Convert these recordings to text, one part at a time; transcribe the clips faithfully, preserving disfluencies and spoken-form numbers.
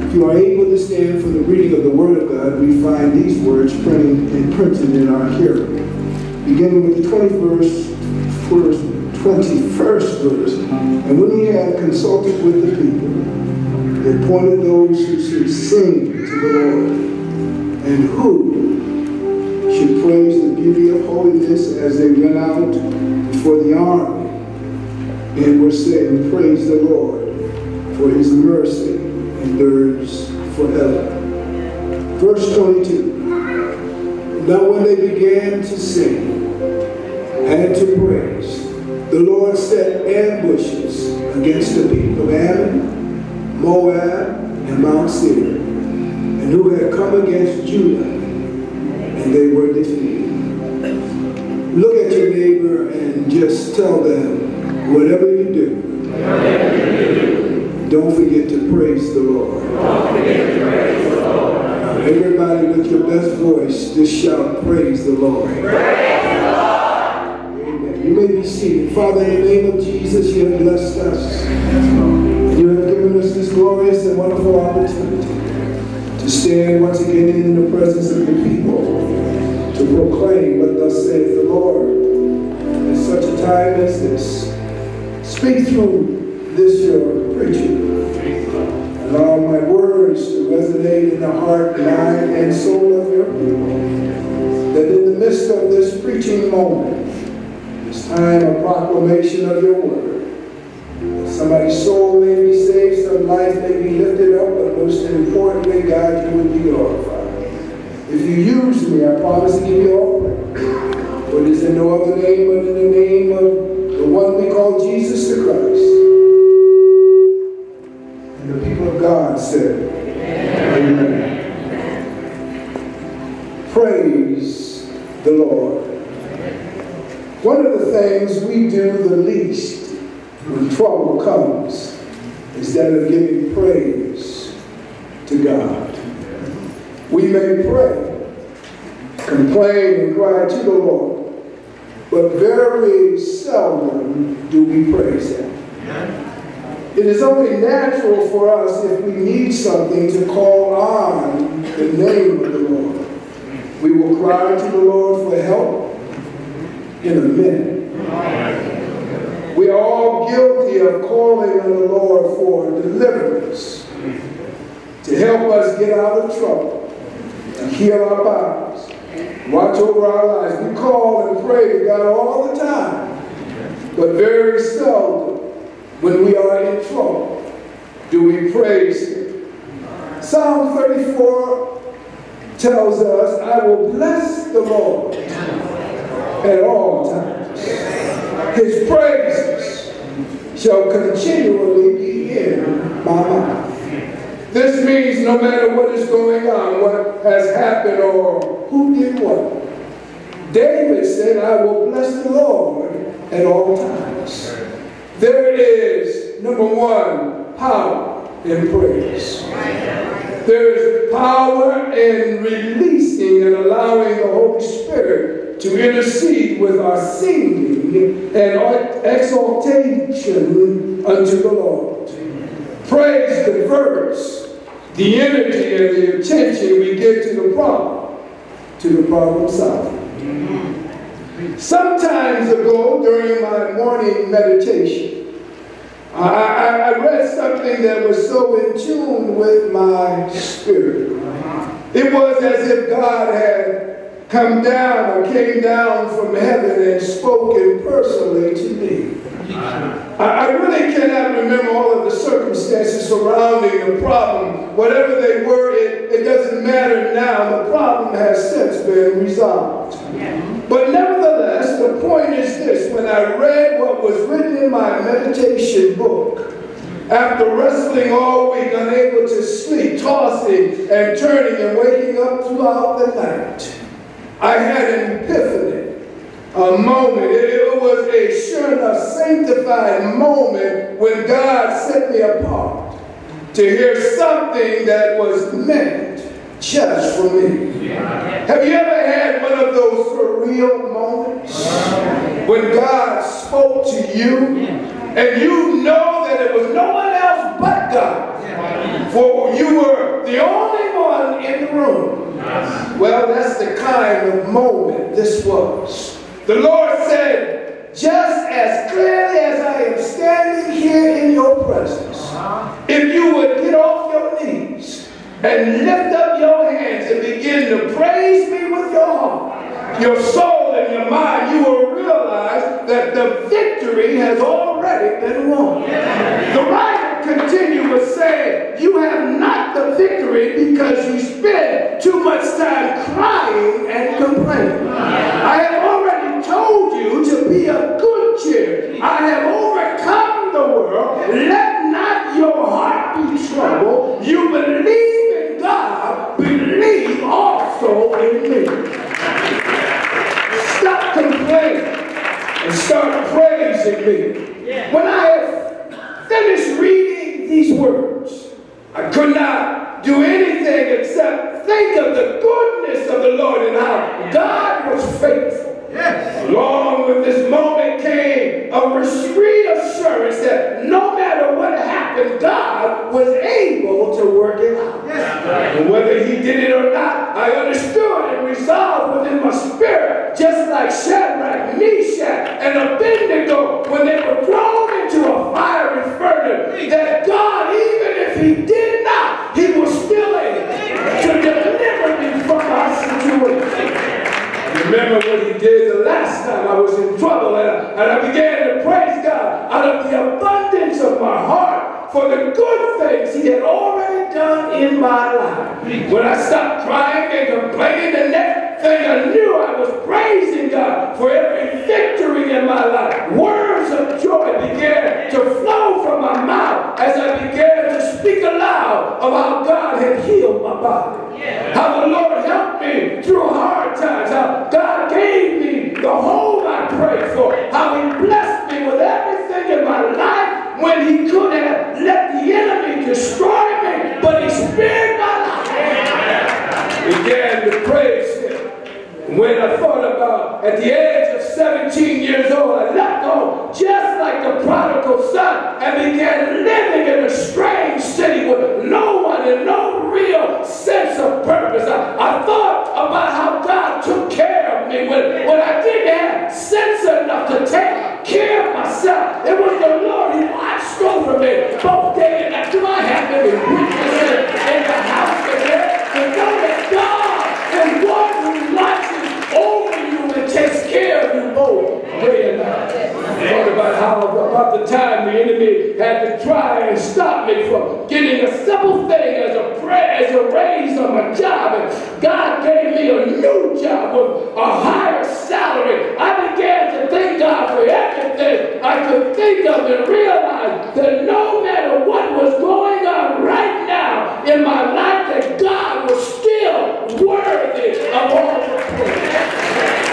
If you are able to stand for the reading of the Word of God, we find these words printed and printed in our hearing. Beginning with the twenty-first, twenty-first verse. And when he had consulted with the people, he appointed those who should sing to the Lord, and who should praise the beauty of holiness as they went out before the army, and were saying, praise the Lord, for his mercy endures forever. Verse twenty-two. Now when they began to sing and to praise, the Lord set ambushes against the people of Ammon, Moab, and Mount Seir, and who had come against Judah, and they were defeated. Look at your neighbor and just tell them, whatever you do, whatever you do, don't forget to praise the Lord. Don't forget to praise the Lord. Now, everybody with your best voice, just shout, praise the Lord. Praise the Lord. Amen. You may be seated. Father, in the name of Jesus, you have blessed us. And you have given us this glorious and wonderful opportunity to stand once again in the presence of the people, to proclaim what thus saith the Lord. At such a time as this, speak through this your preaching. Allow my words to resonate in the heart, mind, and soul of your people. That in the midst of this preaching moment, this time of proclamation of your word, somebody's soul may be saved, some life may be lifted up, but most importantly, God, you will be glorified. If you use me, I promise to give you all praise. For it is in no other name but in the name of the one we call Jesus the Christ. And the people of God said, Amen. Amen. Praise the Lord. One of the things we do the least when trouble comes is that of giving praise to God. We may pray, complain, and cry to the Lord, but very seldom do we praise Him. It is only natural for us if we need something to call on the name of the Lord. We will cry to the Lord for help in a minute. We are all guilty of calling on the Lord for deliverance, to help us get out of trouble, and heal our bodies, watch over our lives. We call and pray to God all the time, but very seldom, when we are in trouble, do we praise Him. Psalm thirty-four tells us, I will bless the Lord at all times. His praises shall continually be in my mouth. This means no matter what is going on, what has happened, or who did what. David said, I will bless the Lord at all times. There is, number one, power in praise. There is power in releasing and allowing the Holy Spirit to intercede with our singing and exaltation unto the Lord. Praise diverts the energy and the attention we give to the problem, to the problem solving. Some times ago, during my morning meditation, I, I, I read something that was so in tune with my spirit. It was as if God had come down or came down from heaven and spoken personally to me. I, I really cannot remember all of the circumstances surrounding the problem. Whatever they were, it, it doesn't matter now. The problem has since been resolved. But nevertheless, the point is this. When I read what was written in my meditation book, after wrestling all week, unable to sleep, tossing and turning and waking up throughout the night, I had an epiphany, a moment. It, it was a sure enough sanctified moment when God set me apart to hear something that was meant just for me. Yeah. Have you ever had one of those surreal moments when God spoke to you and you know that it was no one else but God? For you were the only one in the room. Well, that's the kind of moment this was. The Lord said, just as clearly as I am standing here in your presence, if you would get off your knees and lift up your hands and begin to praise me with your heart, your soul and your mind, you will realize that the victory has already been won. The writer continued with saying, you have not the victory because you spend too much time crying and complaining. I have already told you to be of good cheer. I have overcome the world. Let not your heart be troubled. You believe in God, believe also in me. Stop complaining and start praising me. When I have finished reading these words, I could not do anything except think of the goodness of the Lord and how God was faithful. Yes. Along with this moment came a reassurance that no matter what happened, God was able to work it out. Yes. And whether he did it or not, I understood and resolved within my spirit, just like Shadrach, Meshach, and Abednego, when they were thrown into a fiery furnace, that God, even if he did not, he was still able to deliver me from my situation. Remember what he did the last time I was in trouble, and I, and I began to praise God out of the abundance of my heart for the good things he had already done in my life. When I stopped crying and complaining, the next thing I knew, I was praising God for every victory in my life. Words of joy began to flow from my mouth as I began to speak aloud of how God had healed my body. How the Lord helped me through hard times. How God gave me the home I prayed for. How he blessed me with everything in my life when he could have let the enemy destroy me, but he spared my life. Began to praise him. When I thought about at the age of seventeen years old, I left home just like the prodigal son and began living in a strange city with no one and no real sense of purpose. I, I thought about how God took care of me when, when I didn't have sense enough to take care of myself. It was the Lord who watched over me both day and night. Do I have any witnesses in the house today to know that God is one who watches over you and takes care of you both day and night? Thought about how about the time the enemy had to try and stop me from getting a simple thing as a prayer, as a raise on my job, and God gave me a new job with a higher salary. I began to thank God for everything I could think of and realize that no matter what was going on right now in my life, that God was still worthy of all the praise.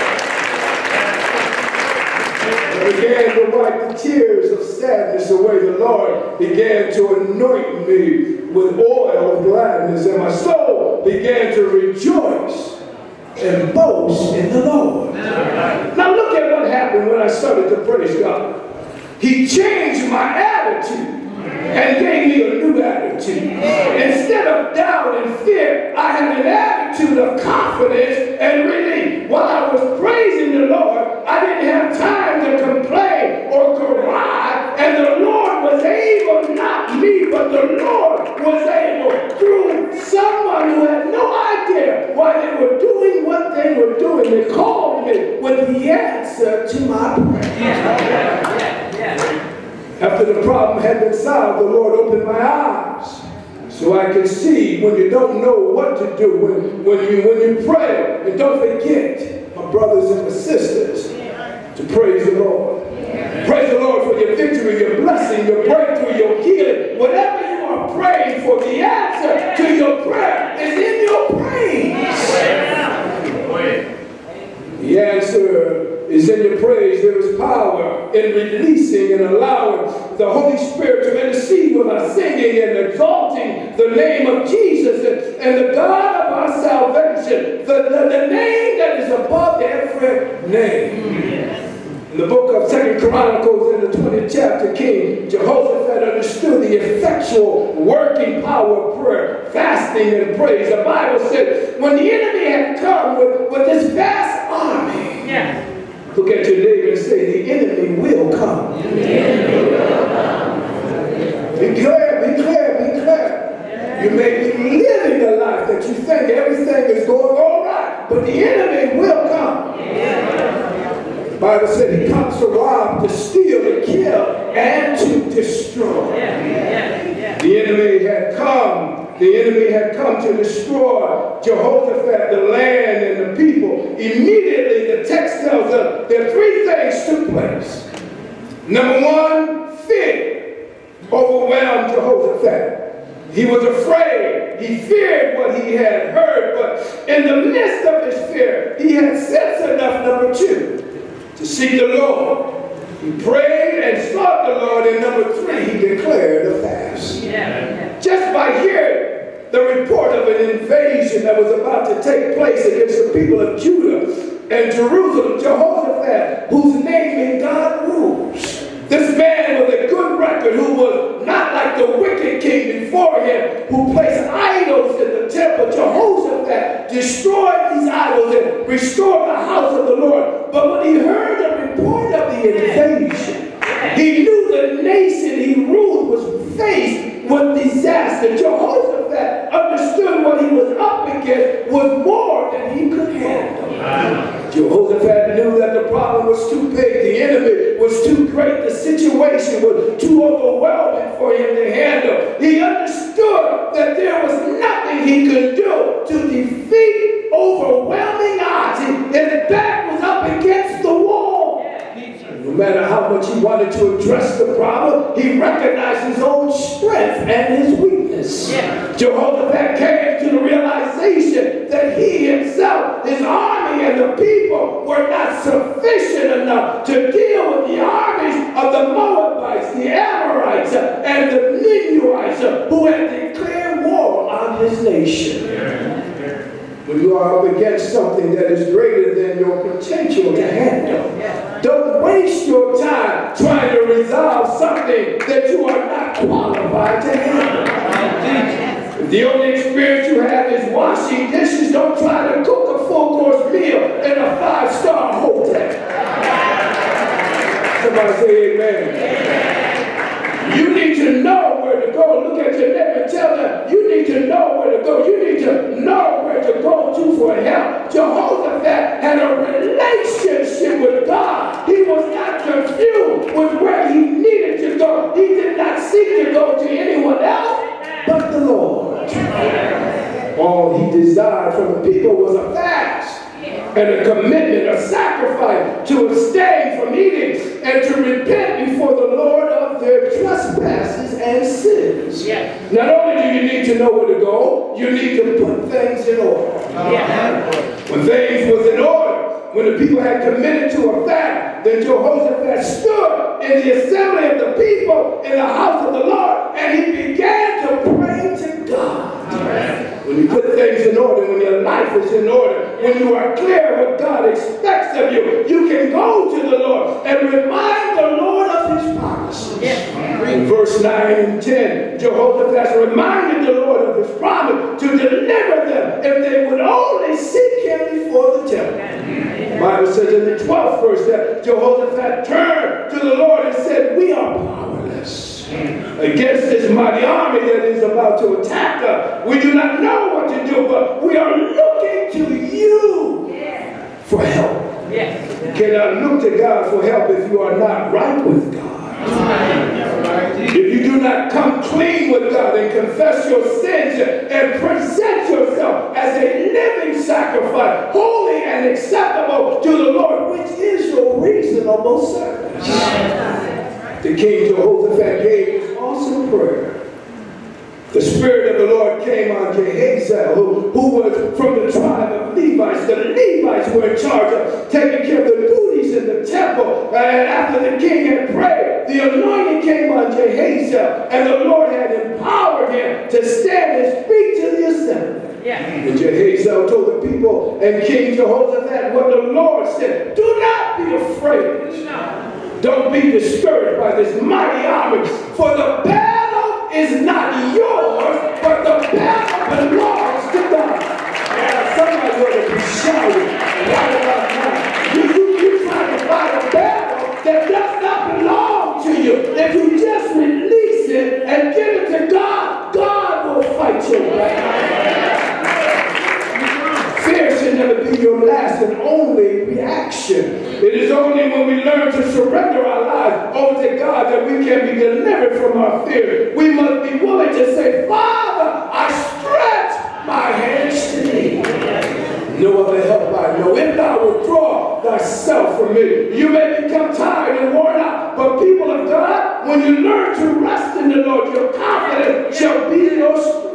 I began to wipe the tears of sadness away. The Lord began to anoint me with oil of gladness, and my soul began to rejoice and boast in the Lord. Now look at what happened when I started to praise God. He changed my attitude and gave me a new attitude. Instead of doubt and fear, I had an attitude of confidence and relief. While I was praising the Lord, I didn't have time to complain or cry, and the Lord was able, not me, but the Lord was able, through someone who had no idea why they were doing what they were doing. They called me with the answer to my prayer. After the problem had been solved, the Lord opened my eyes so I could see when you don't know what to do, when, when, you, when you pray. And don't forget, my brothers and my sisters, to praise the Lord. Praise the Lord for your victory, your blessing, your breakthrough, your healing. Whatever you are praying for, the answer to your prayer is in your praise. The answer is in your praise. There is power in releasing and allowing the Holy Spirit to intercede with us, singing and exalting the name of Jesus and, and the God of our salvation, the, the, the name that is above every name. In the book of Second Chronicles, in the twentieth chapter, King Jehoshaphat understood the effectual working power of prayer, fasting, and praise. The Bible said, when the enemy had come with, with this vast army, yeah. Look at your neighbor and say, the enemy will come. The enemy will come. Declare, declare, declare. You may be living a life that you think everything is going all right, but the enemy will come. The Bible said he comes to rob, to steal, to kill, and to destroy. The enemy had come. The enemy had come to destroy Jehoshaphat, the land, and the people. Immediately, the text tells us that three things took place. Number one, fear overwhelmed Jehoshaphat. He was afraid. He feared what he had heard, but in the midst of his fear, he had sense enough, number two, to seek the Lord. He prayed and sought the Lord, and number three, he declared a fast. Yeah. Just by hearing the report of an invasion that was about to take place against the people of Judah and Jerusalem, Jehoshaphat, whose name in God rules. This man with a good record, who was not like the wicked king before him, who placed idols in the temple. Jehoshaphat destroyed these idols and restored the house of the Lord. But when he heard the report of the invasion, he knew the nation he ruled was faced with disaster. Jehoshaphat understood what he was up against was more than he could handle. Jehoshaphat knew that the problem was too big, the enemy was too great, the situation was too overwhelming for him to handle. He understood that there was nothing he could do to defeat overwhelming odds. His back was up against the wall. No matter how much he wanted to address the problem, he recognized his own strength and his weakness. Yeah. Jehoshaphat came to the realization that he himself, his army, and the people were not sufficient enough to deal with the armies of the Moabites, the Amorites, and the Ninevites, who had declared war on his nation. Yeah. When you are up against something that is greater than your potential to handle, don't waste your time trying to resolve something that you are not qualified to handle. If the only experience you have is washing dishes, don't try to cook a full-course meal in a five-star hotel. Somebody say amen. You need to know where to go. Look at your neighbor and tell them, you need to know where to go. You need to know where to go to for help. Jehoshaphat had a relationship with God. He was not confused with where he needed to go. He did not seek to go to anyone else but the Lord. All he desired from the people was a fast and a commitment, a sacrifice to abstain from eating and to repent before the Lord of their trespasses and sins. Yeah. Not only do you need to know where to go, you need to put things in order. Yeah. When things was in order, when the people had committed to a fast, then Jehoshaphat stood in the assembly of the people in the house of the Lord, and he began to pray to God. Right. When you put things in order, when your life is in order, when you are clear what God expects of you, you can go to the Lord and remind the Lord of his promises. Yeah. In verse nine and ten, Jehoshaphat reminded the Lord of his promise to deliver them if they would only seek him before the temple. The Bible says in the twelfth verse that Jehoshaphat turned to the Lord and said, we are powerless against this mighty army that is about to attack us. We do not know what to do, but we are looking to you yeah. for help. Yes. You cannot look to God for help if you are not right with God. Right. If you do not come clean with God and confess your sins and present yourself as a living sacrifice, holy and acceptable to the Lord, which is your reasonable service. Yeah. The king Jehoshaphat gave his awesome prayer. The Spirit of the Lord came on Jehaziel, who, who was from the tribe of Levites. The Levites were in charge of taking care of the duties in the temple. And after the king had prayed, the anointing came on Jehaziel, and the Lord had empowered him to stand and speak to the assembly. Yeah. And Jehazel told the people and King Jehoshaphat what the Lord said. Do not be afraid. No. Don't be discouraged by this mighty army. For the battle is not yours, but the battle belongs to God. Yeah, somebody ought to be shouting right about now. You, you, you trying to fight a battle that does not belong to you. If you just release it and give it to God, God will fight your battle. Fear should never be your last and only reaction. It is only when we learn to surrender our lives over to God that we can be delivered from our fear. We must be willing to say, Father, I stretch my hands to thee. No other help I know. If thou withdraw thyself from me, you may become tired and worn out. But people of God, when you learn to rest in the Lord, your confidence shall be your strength.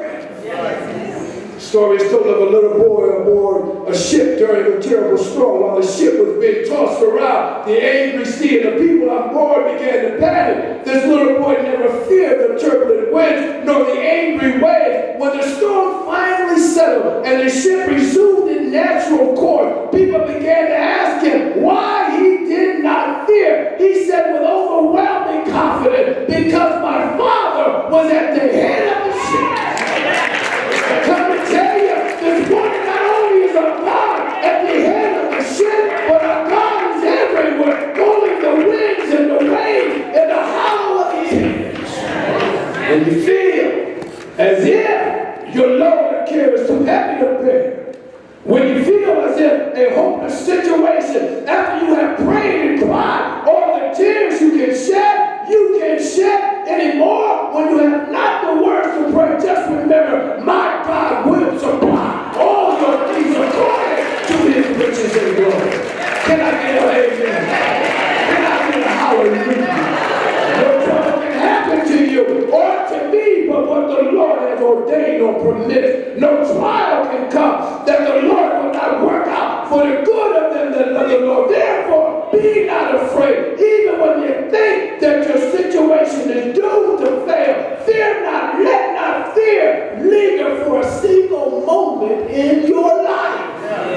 Story is told of a little boy aboard a ship during a terrible storm. While the ship was being tossed around, the angry sea and the people on board began to panic. This little boy never feared the turbulent winds nor the angry waves. When the storm finally settled and the ship resumed its natural course, people began to ask him why he did not fear. He said with overwhelming confidence, because my Father was at the head of the ship. Come to tell you, this morning not only is our God at the head of the ship, but our God is everywhere, holding the winds and the waves in the hollow of his hands. And you feel as if your load of care is too heavy to bear. When you feel as if a hopeless situation, after you have prayed and cried, all the tears you can shed, you can't shed anymore. When you have not the words to pray, just remember, my God will supply all your needs according to his riches and glory. Can I get an amen? Can I get a hallelujah? No trouble can happen to you or to me, but what the Lord has ordained or permitted. No trial can come that the Lord will not work out for the good of them that love the Lord. Therefore, be not afraid. Even when you think that your situation is doomed to fail, fear not, let not fear linger for a single moment in your life.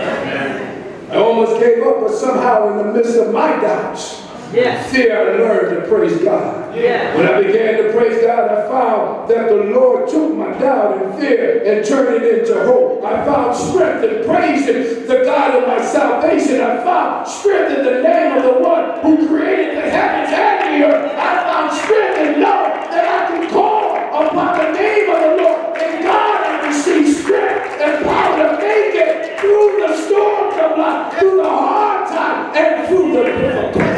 I almost gave up, but somehow in the midst of my doubts, yes. fear, I learned to praise God. Yeah. When I began to praise God, I found that the Lord took my doubt and fear and turned it into hope. I found strength in praising the God of my salvation. I found strength in the name of the one who created the heavens and the earth. I found strength in knowing that I can call upon the name of the Lord. And God, I receive strength and power to make it through the storms of life, through the hard time, and through the difficult.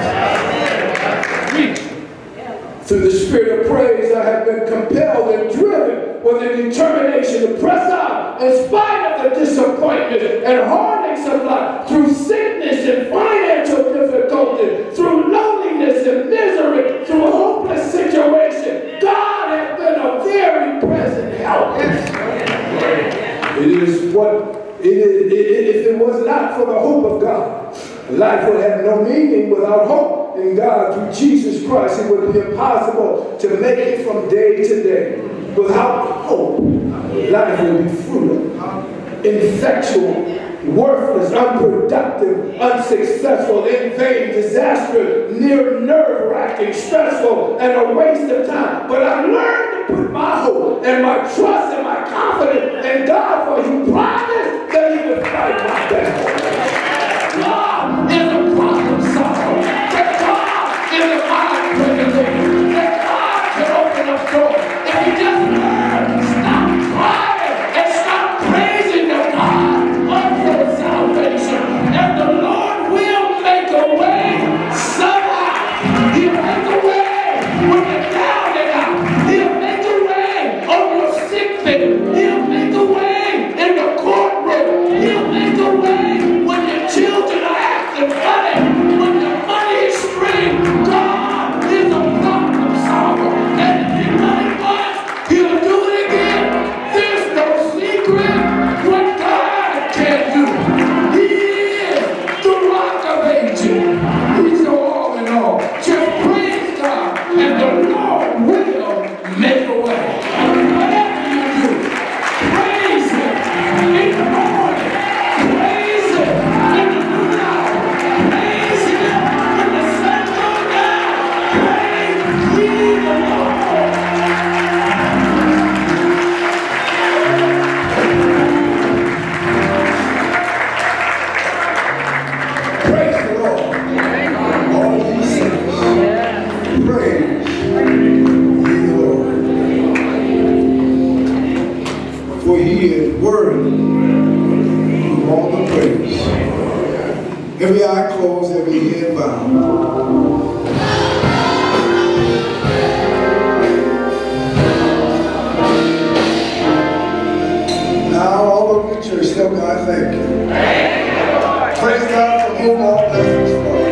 Through the spirit of praise, I have been compelled and driven with a determination to press on in spite of the disappointment and heartaches of life, through sickness and financial difficulty, through loneliness and misery, through a hopeless situation. God has been a very present help. It is what it is. It, it, if it was not for the hope of God, life would have no meaning without hope in God through Jesus Christ. It would be impossible to make it from day to day. Without hope, life will be futile, ineffectual, worthless, unproductive, unsuccessful, in vain, disastrous, near nerve-wracking, stressful, and a waste of time. But I learned to put my hope and my trust and my confidence in God, for he promised that he would fight my battle. God is a problem solver. That God is a mind regulator. That God can open up doors. If you just learn to stop crying and stop praising the God of your salvation, and the Lord will make a way somehow. He'll make a way when you're down and out. He'll make a way on your sick bed. for he is worthy of all the praise. Every eye closed, every head bowed. Now all over the church, tell God thank you. Thank you, Lord. Praise God from whom all blessings flow.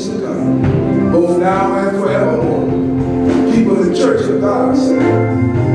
Both now and forevermore. People in the church of God say,